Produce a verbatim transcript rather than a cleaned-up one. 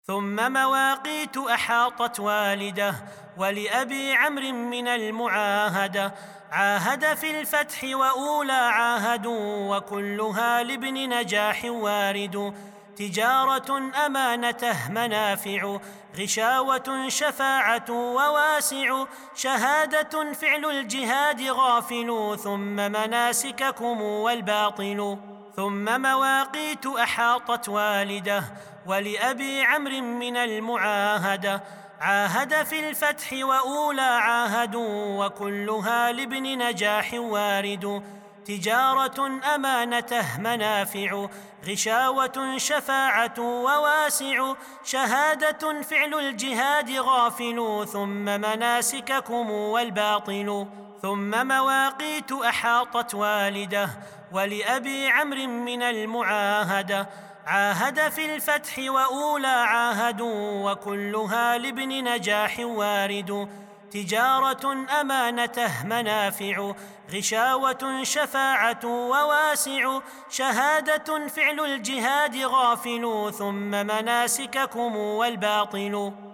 ثم مواقيت أحاطت والده ولأبي عمرو من المعاهدة، عاهد في الفتح وأولى عاهد وكلها لابن نجاح وارد، تجارة أمانته منافع، غشاوة شفاعة وواسع، شهادة فعل الجهاد غافل، ثم مناسككم والباطل. ثم مواقيت أحاطت والده ولأبي عمرو من المعاهدة، عاهد في الفتح وأولى عاهد وكلها لابن نجاح وارد، تجارة أمانته منافع، غشاوة شفاعة وواسع، شهادة فعل الجهاد غافل، ثم مناسككم والباطل. ثم مواقيت أحاطت والده ولأبي عمرو من المعاهدة، عاهد في الفتح وأولى عاهد وكلها لابن نجاح وارد، تجارة أمانته منافع، غشاوة شفاعة وواسع، شهادة فعل الجهاد غافل، ثم مناسككم والباطل.